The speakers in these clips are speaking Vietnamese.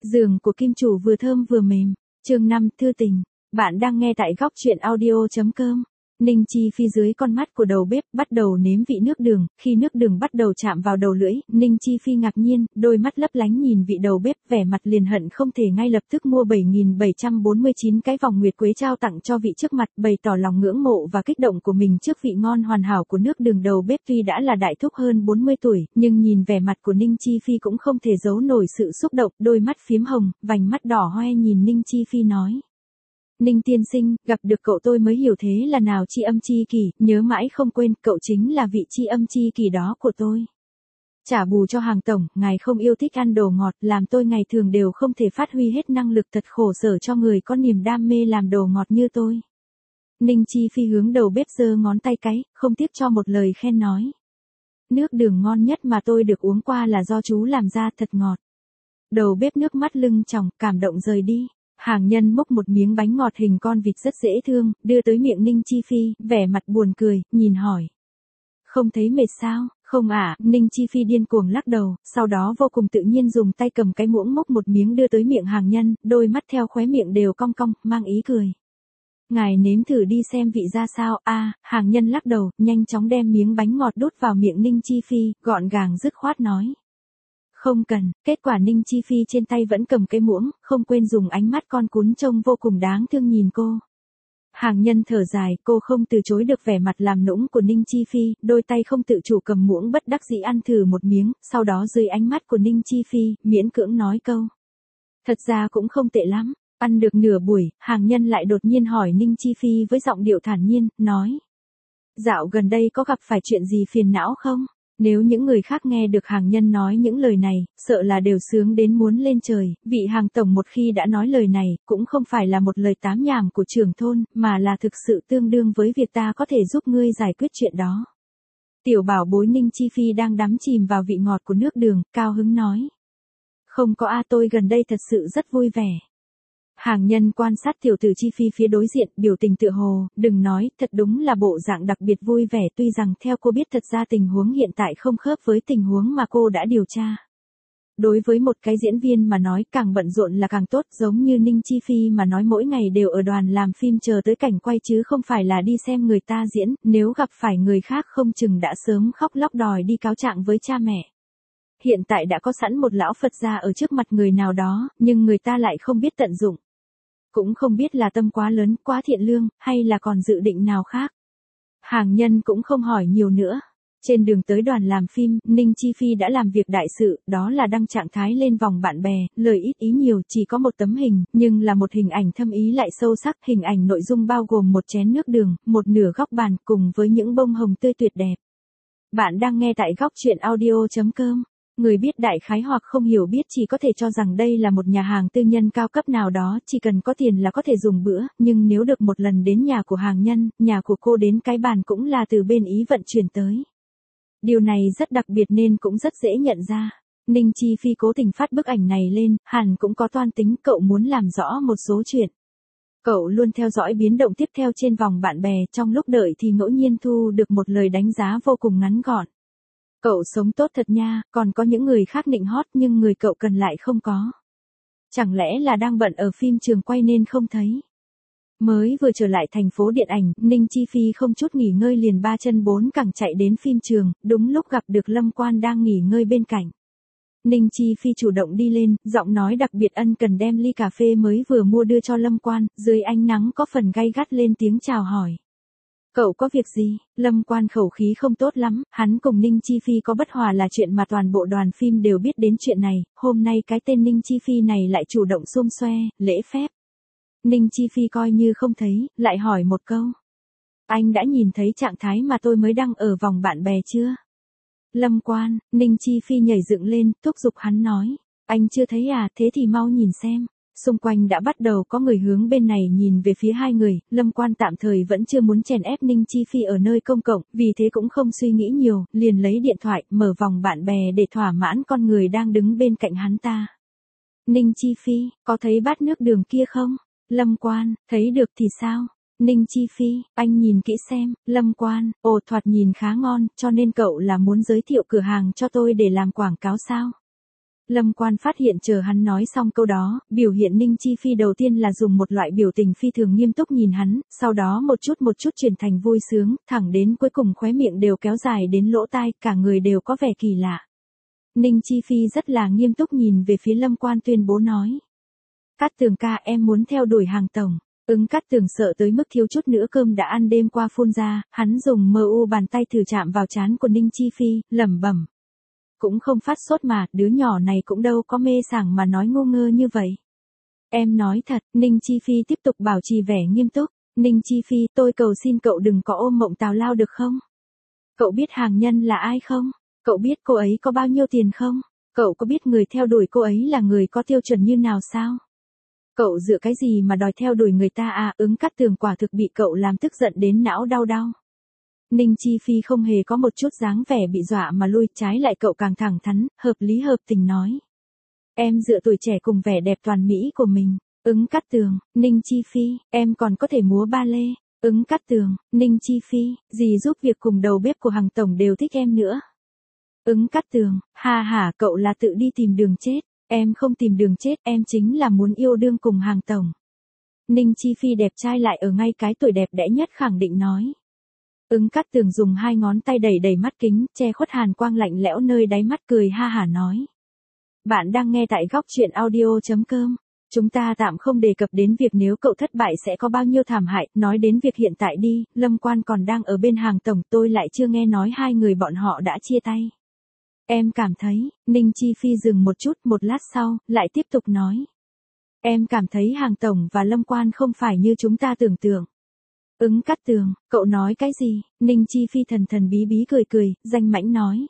Giường của kim chủ vừa thơm vừa mềm. Chương 5, thư tình. Bạn đang nghe tại góc truyện audio.com. Ninh Chi Phi dưới con mắt của đầu bếp bắt đầu nếm vị nước đường, khi nước đường bắt đầu chạm vào đầu lưỡi, Ninh Chi Phi ngạc nhiên, đôi mắt lấp lánh nhìn vị đầu bếp, vẻ mặt liền hận không thể ngay lập tức mua 7.749 cái vòng nguyệt quế trao tặng cho vị trước mặt, bày tỏ lòng ngưỡng mộ và kích động của mình trước vị ngon hoàn hảo của nước đường. Đầu bếp tuy đã là đại thúc hơn 40 tuổi, nhưng nhìn vẻ mặt của Ninh Chi Phi cũng không thể giấu nổi sự xúc động, đôi mắt phím hồng, vành mắt đỏ hoe nhìn Ninh Chi Phi nói. Ninh tiên sinh, gặp được cậu tôi mới hiểu thế là nào tri âm tri kỷ, nhớ mãi không quên, cậu chính là vị tri âm tri kỷ đó của tôi. Trả bù cho Hàng tổng, ngài không yêu thích ăn đồ ngọt, làm tôi ngày thường đều không thể phát huy hết năng lực, thật khổ sở cho người có niềm đam mê làm đồ ngọt như tôi. Ninh Chi Phi hướng đầu bếp giơ ngón tay cái, không tiếc cho một lời khen nói. Nước đường ngon nhất mà tôi được uống qua là do chú làm ra, thật ngọt. Đầu bếp nước mắt lưng tròng, cảm động rời đi. Hàng Nhân múc một miếng bánh ngọt hình con vịt rất dễ thương, đưa tới miệng Ninh Chi Phi, vẻ mặt buồn cười, nhìn hỏi. Không thấy mệt sao? Không ạ, Ninh Chi Phi điên cuồng lắc đầu, sau đó vô cùng tự nhiên dùng tay cầm cái muỗng múc một miếng đưa tới miệng Hàng Nhân, đôi mắt theo khóe miệng đều cong cong, mang ý cười. Ngài nếm thử đi xem vị ra sao. Hàng Nhân lắc đầu, nhanh chóng đem miếng bánh ngọt đút vào miệng Ninh Chi Phi, gọn gàng dứt khoát nói. Không cần, kết quả Ninh Chi Phi trên tay vẫn cầm cái muỗng, không quên dùng ánh mắt con cún trông vô cùng đáng thương nhìn cô. Hàng Nhân thở dài, cô không từ chối được vẻ mặt làm nũng của Ninh Chi Phi, đôi tay không tự chủ cầm muỗng bất đắc dĩ ăn thử một miếng, sau đó dưới ánh mắt của Ninh Chi Phi, miễn cưỡng nói câu. Thật ra cũng không tệ lắm, ăn được nửa buổi, Hàng Nhân lại đột nhiên hỏi Ninh Chi Phi với giọng điệu thản nhiên, nói. Dạo gần đây có gặp phải chuyện gì phiền não không? Nếu những người khác nghe được Hàng Nhân nói những lời này, sợ là đều sướng đến muốn lên trời, vị Hàng tổng một khi đã nói lời này, cũng không phải là một lời tám nhảm của trưởng thôn, mà là thực sự tương đương với việc ta có thể giúp ngươi giải quyết chuyện đó. Tiểu bảo bối Ninh Chi Phi đang đắm chìm vào vị ngọt của nước đường, cao hứng nói. Không có tôi gần đây thật sự rất vui vẻ. Hàng Nhân quan sát tiểu tử Chi Phi phía đối diện, biểu tình tựa hồ, đừng nói, thật đúng là bộ dạng đặc biệt vui vẻ, tuy rằng theo cô biết thật ra tình huống hiện tại không khớp với tình huống mà cô đã điều tra. Đối với một cái diễn viên mà nói càng bận rộn là càng tốt, giống như Ninh Chi Phi mà nói mỗi ngày đều ở đoàn làm phim chờ tới cảnh quay chứ không phải là đi xem người ta diễn, nếu gặp phải người khác không chừng đã sớm khóc lóc đòi đi cáo trạng với cha mẹ. Hiện tại đã có sẵn một lão Phật gia ở trước mặt người nào đó, nhưng người ta lại không biết tận dụng. Cũng không biết là tâm quá lớn, quá thiện lương, hay là còn dự định nào khác. Hàng Nhân cũng không hỏi nhiều nữa. Trên đường tới đoàn làm phim, Ninh Chi Phi đã làm việc đại sự, đó là đăng trạng thái lên vòng bạn bè, lời ít ý nhiều, chỉ có một tấm hình, nhưng là một hình ảnh thâm ý lại sâu sắc. Hình ảnh nội dung bao gồm một chén nước đường, một nửa góc bàn, cùng với những bông hồng tươi tuyệt đẹp. Bạn đang nghe tại góc truyện audio.com. Người biết đại khái hoặc không hiểu biết chỉ có thể cho rằng đây là một nhà hàng tư nhân cao cấp nào đó, chỉ cần có tiền là có thể dùng bữa, nhưng nếu được một lần đến nhà của Hàng Nhân, nhà của cô đến cái bàn cũng là từ bên Ý vận chuyển tới. Điều này rất đặc biệt nên cũng rất dễ nhận ra. Ninh Chi Phi cố tình phát bức ảnh này lên, hẳn cũng có toan tính, cậu muốn làm rõ một số chuyện. Cậu luôn theo dõi biến động tiếp theo trên vòng bạn bè, trong lúc đợi thì ngẫu nhiên thu được một lời đánh giá vô cùng ngắn gọn. Cậu sống tốt thật nha, còn có những người khác nịnh hót nhưng người cậu cần lại không có. Chẳng lẽ là đang bận ở phim trường quay nên không thấy. Mới vừa trở lại thành phố điện ảnh, Ninh Chi Phi không chút nghỉ ngơi liền 3 chân 4 cẳng chạy đến phim trường, đúng lúc gặp được Lâm Quan đang nghỉ ngơi bên cạnh. Ninh Chi Phi chủ động đi lên, giọng nói đặc biệt ân cần đem ly cà phê mới vừa mua đưa cho Lâm Quan, dưới ánh nắng có phần gay gắt lên tiếng chào hỏi. Cậu có việc gì? Lâm Quan khẩu khí không tốt lắm, hắn cùng Ninh Chi Phi có bất hòa là chuyện mà toàn bộ đoàn phim đều biết đến chuyện này, hôm nay cái tên Ninh Chi Phi này lại chủ động xum xoe, lễ phép. Ninh Chi Phi coi như không thấy, lại hỏi một câu. Anh đã nhìn thấy trạng thái mà tôi mới đăng ở vòng bạn bè chưa? Lâm Quan, Ninh Chi Phi nhảy dựng lên, thúc giục hắn nói. Anh chưa thấy à, thế thì mau nhìn xem. Xung quanh đã bắt đầu có người hướng bên này nhìn về phía hai người, Lâm Quan tạm thời vẫn chưa muốn chèn ép Ninh Chi Phi ở nơi công cộng, vì thế cũng không suy nghĩ nhiều, liền lấy điện thoại, mở vòng bạn bè để thỏa mãn con người đang đứng bên cạnh hắn ta. Ninh Chi Phi, có thấy bát nước đường kia không? Lâm Quan, thấy được thì sao? Ninh Chi Phi, anh nhìn kỹ xem. Lâm Quan, ồ thoạt nhìn khá ngon, cho nên cậu là muốn giới thiệu cửa hàng cho tôi để làm quảng cáo sao? Lâm Quan phát hiện chờ hắn nói xong câu đó, biểu hiện Ninh Chi Phi đầu tiên là dùng một loại biểu tình phi thường nghiêm túc nhìn hắn, sau đó một chút chuyển thành vui sướng, thẳng đến cuối cùng khóe miệng đều kéo dài đến lỗ tai, cả người đều có vẻ kỳ lạ. Ninh Chi Phi rất là nghiêm túc nhìn về phía Lâm Quan tuyên bố nói. Cát Tường ca, em muốn theo đuổi Hàng tổng. Cát Tường sợ tới mức thiếu chút nữa cơm đã ăn đêm qua phun ra, hắn dùng bàn tay thử chạm vào trán của Ninh Chi Phi, lẩm bẩm. Cũng không phát sốt mà, đứa nhỏ này cũng đâu có mê sảng mà nói ngu ngơ như vậy. Em nói thật, Ninh Chi Phi tiếp tục bảo trì vẻ nghiêm túc. Ninh Chi Phi, tôi cầu xin cậu đừng có ôm mộng tào lao được không? Cậu biết Hàng Nhân là ai không? Cậu biết cô ấy có bao nhiêu tiền không? Cậu có biết người theo đuổi cô ấy là người có tiêu chuẩn như nào sao? Cậu dựa cái gì mà đòi theo đuổi người ta à? Cát Tường quả thực bị cậu làm tức giận đến não đau đau. Ninh Chi Phi không hề có một chút dáng vẻ bị dọa mà lui, trái lại cậu càng thẳng thắn, hợp lý hợp tình nói. Em dựa tuổi trẻ cùng vẻ đẹp toàn mỹ của mình. Cát Tường, Ninh Chi Phi, em còn có thể múa ba lê. Cát Tường, Ninh Chi Phi, gì giúp việc cùng đầu bếp của Hàng tổng đều thích em nữa. Cát Tường, ha ha, cậu là tự đi tìm đường chết. Em không tìm đường chết, em chính là muốn yêu đương cùng Hàng tổng. Ninh Chi Phi đẹp trai lại ở ngay cái tuổi đẹp đẽ nhất khẳng định nói. Cát Tường dùng hai ngón tay đẩy đẩy mắt kính, che khuất hàn quang lạnh lẽo nơi đáy mắt, cười ha hả nói. Bạn đang nghe tại góc truyện audio.com. Chúng ta tạm không đề cập đến việc nếu cậu thất bại sẽ có bao nhiêu thảm hại, nói đến việc hiện tại đi, Lâm Quan còn đang ở bên Hàng tổng, tôi lại chưa nghe nói hai người bọn họ đã chia tay. Em cảm thấy, Ninh Chi Phi dừng một chút, một lát sau, lại tiếp tục nói. Em cảm thấy Hàng tổng và Lâm Quan không phải như chúng ta tưởng tượng. Cát Tường, cậu nói cái gì? Ninh Chi Phi thần thần bí bí cười, danh mãnh nói.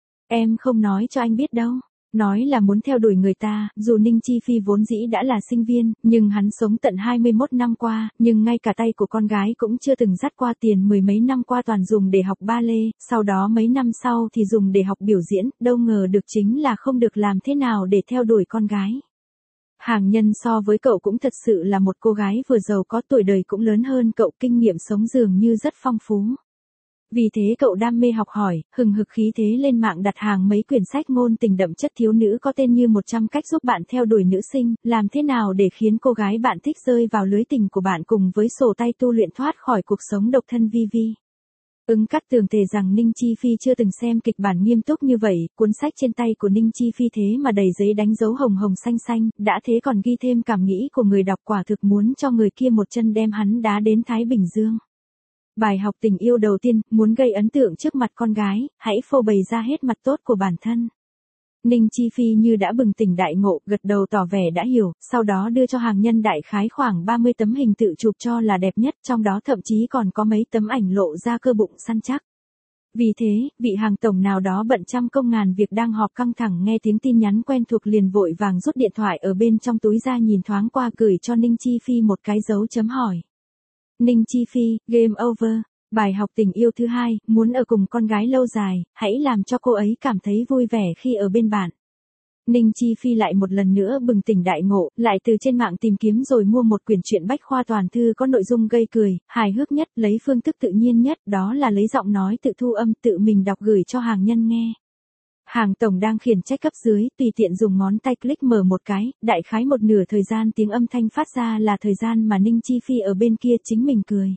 Em không nói cho anh biết đâu. Nói là muốn theo đuổi người ta, dù Ninh Chi Phi vốn dĩ đã là sinh viên, nhưng hắn sống tận 21 năm qua, nhưng ngay cả tay của con gái cũng chưa từng dắt qua, tiền mười mấy năm qua toàn dùng để học ba lê, sau đó mấy năm sau thì dùng để học biểu diễn, đâu ngờ được chính là không được làm thế nào để theo đuổi con gái. Hàng Nhân so với cậu cũng thật sự là một cô gái vừa giàu có, tuổi đời cũng lớn hơn cậu, kinh nghiệm sống dường như rất phong phú. Vì thế cậu đam mê học hỏi, hừng hực khí thế lên mạng đặt hàng mấy quyển sách ngôn tình đậm chất thiếu nữ có tên như 100 cách giúp bạn theo đuổi nữ sinh, làm thế nào để khiến cô gái bạn thích rơi vào lưới tình của bạn, cùng với sổ tay tu luyện thoát khỏi cuộc sống độc thân vi vi. Cát Tường thề rằng Ninh Chi Phi chưa từng xem kịch bản nghiêm túc như vậy, cuốn sách trên tay của Ninh Chi Phi thế mà đầy giấy đánh dấu hồng hồng xanh xanh, đã thế còn ghi thêm cảm nghĩ của người đọc, quả thực muốn cho người kia một chân đem hắn đá đến Thái Bình Dương. Bài học tình yêu đầu tiên, muốn gây ấn tượng trước mặt con gái, hãy phô bày ra hết mặt tốt của bản thân. Ninh Chi Phi như đã bừng tỉnh đại ngộ, gật đầu tỏ vẻ đã hiểu, sau đó đưa cho Hàng Nhân đại khái khoảng 30 tấm hình tự chụp cho là đẹp nhất, trong đó thậm chí còn có mấy tấm ảnh lộ ra cơ bụng săn chắc. Vì thế, vị Hàng tổng nào đó bận trăm công ngàn việc đang họp căng thẳng nghe tiếng tin nhắn quen thuộc liền vội vàng rút điện thoại ở bên trong túi ra nhìn thoáng qua, gửi cho Ninh Chi Phi một cái dấu chấm hỏi. Ninh Chi Phi, game over. Bài học tình yêu thứ hai, muốn ở cùng con gái lâu dài, hãy làm cho cô ấy cảm thấy vui vẻ khi ở bên bạn. Ninh Chi Phi lại một lần nữa bừng tỉnh đại ngộ, lại từ trên mạng tìm kiếm rồi mua một quyển truyện bách khoa toàn thư có nội dung gây cười, hài hước nhất, lấy phương thức tự nhiên nhất, đó là lấy giọng nói tự thu âm tự mình đọc gửi cho Hàng Nhân nghe. Hàng tổng đang khiển trách cấp dưới, tùy tiện dùng ngón tay click mở một cái, đại khái một nửa thời gian tiếng âm thanh phát ra là thời gian mà Ninh Chi Phi ở bên kia chính mình cười.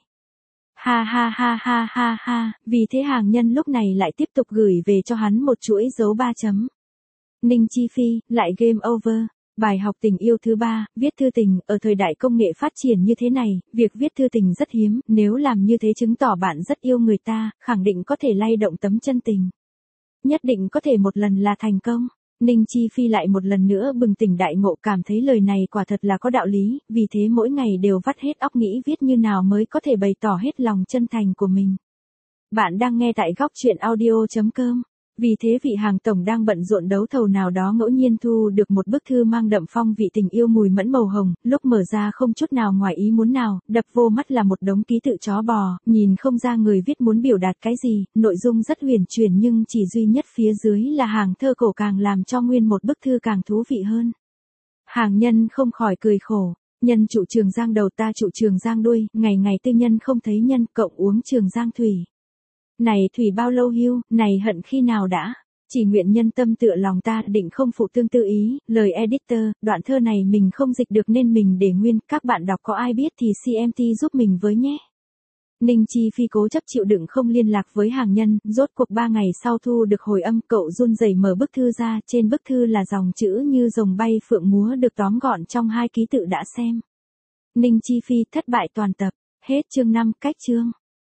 Ha ha ha ha ha ha, vì thế Hàng Nhân lúc này lại tiếp tục gửi về cho hắn một chuỗi dấu 3 chấm. Ninh Chi Phi, lại game over. Bài học tình yêu thứ ba, viết thư tình, ở thời đại công nghệ phát triển như thế này, việc viết thư tình rất hiếm, nếu làm như thế chứng tỏ bạn rất yêu người ta, khẳng định có thể lay động tấm chân tình. Nhất định có thể một lần là thành công. Ninh Chi Phi lại một lần nữa bừng tỉnh đại ngộ, cảm thấy lời này quả thật là có đạo lý, vì thế mỗi ngày đều vắt hết óc nghĩ viết như nào mới có thể bày tỏ hết lòng chân thành của mình. Bạn đang nghe tại góc truyện audio.com. Vì thế vị Hàng tổng đang bận rộn đấu thầu nào đó ngẫu nhiên thu được một bức thư mang đậm phong vị tình yêu mùi mẫn màu hồng, lúc mở ra không chút nào ngoài ý muốn nào, đập vô mắt là một đống ký tự chó bò, nhìn không ra người viết muốn biểu đạt cái gì, nội dung rất huyền chuyển nhưng chỉ duy nhất phía dưới là hàng thơ cổ càng làm cho nguyên một bức thư càng thú vị hơn. Hàng Nhân không khỏi cười khổ, nhân trụ Trường Giang đầu ta trụ Trường Giang đuôi, ngày ngày tư nhân không thấy nhân, cộng uống Trường Giang thủy. Này thủy bao lâu hưu, này hận khi nào đã. Chỉ nguyện nhân tâm tựa lòng ta định không phụ tương tư ý, lời editor, đoạn thơ này mình không dịch được nên mình để nguyên, các bạn đọc có ai biết thì CMT giúp mình với nhé. Ninh Chi Phi cố chấp chịu đựng không liên lạc với hàng nhân, rốt cuộc 3 ngày sau thu được hồi âm, cậu run rẩy mở bức thư ra, trên bức thư là dòng chữ như rồng bay phượng múa được tóm gọn trong 2 ký tự đã xem. Ninh Chi Phi thất bại toàn tập, hết chương 5, cách chương.